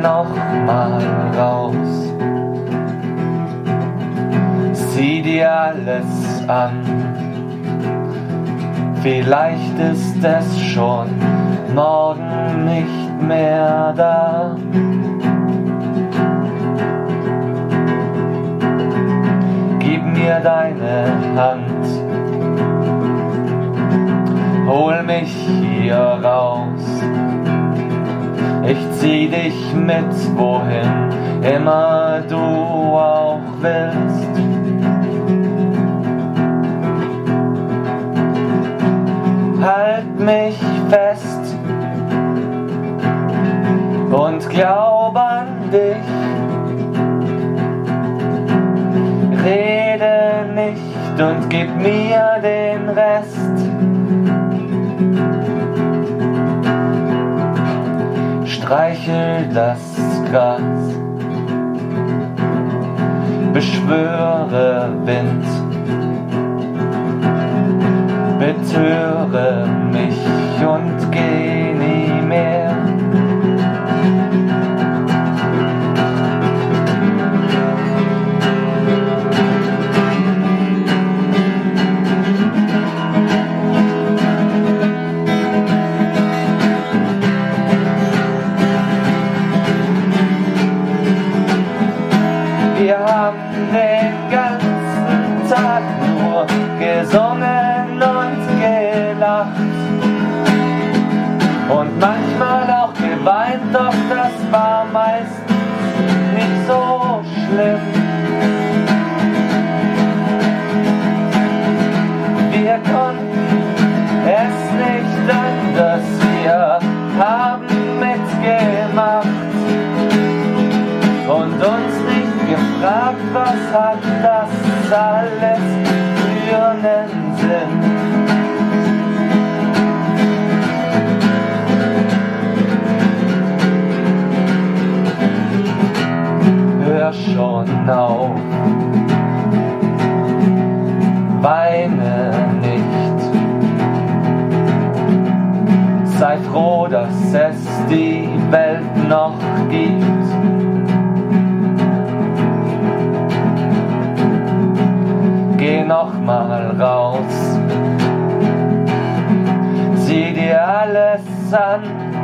noch mal raus. Sieh dir alles an, vielleicht ist es schon morgen nicht mehr da. Gib mir deine Hand, hol mich hier raus. Ich zieh dich mit, wohin immer du auch willst. Halt mich fest und glaub an dich. Rede nicht und gib mir den Rest. Streichel das Gras, beschwöre Wind, betöre mich und geh nie mehr. Wir haben den ganzen Tag nur gesungen und gelacht und manchmal auch geweint, doch das war meistens nicht so schlimm. Wir konnten es nicht anders, wir haben mitgemacht und uns nicht gefragt, was hat das alles für einen Sinn. Hör schon auf, weine nicht, sei froh, dass es die Welt noch gibt. Geh noch mal raus, sieh dir alles an,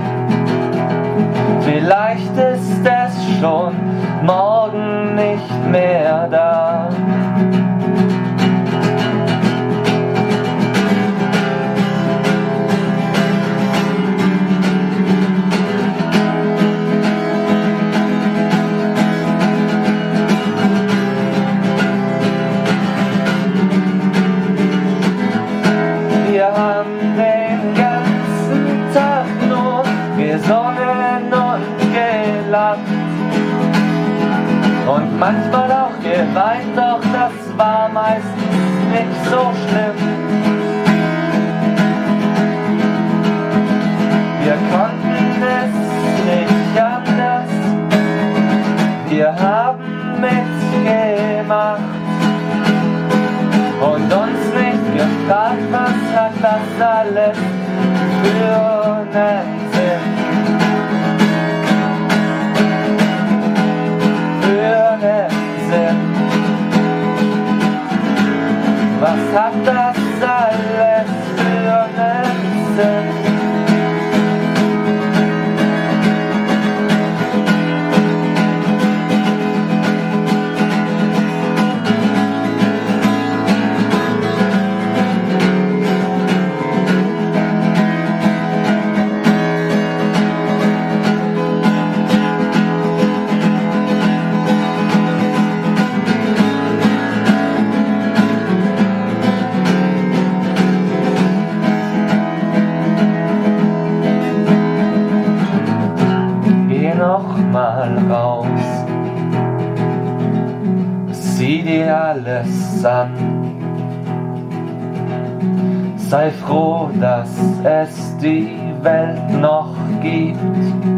vielleicht ist es schon morgen nicht mehr da. Wir haben den ganzen Tag nur gesungen und gelacht und manchmal auch geweint, doch das war meistens nicht so schlimm. Wir konnten es nicht anders, wir haben mitgemacht und uns nicht gefragt, was hat das alles für einen Sinn. Für einen Sinn. Was hat das alles für einen Sinn? Noch mal raus, sieh dir alles an, sei froh, dass es die Welt noch gibt.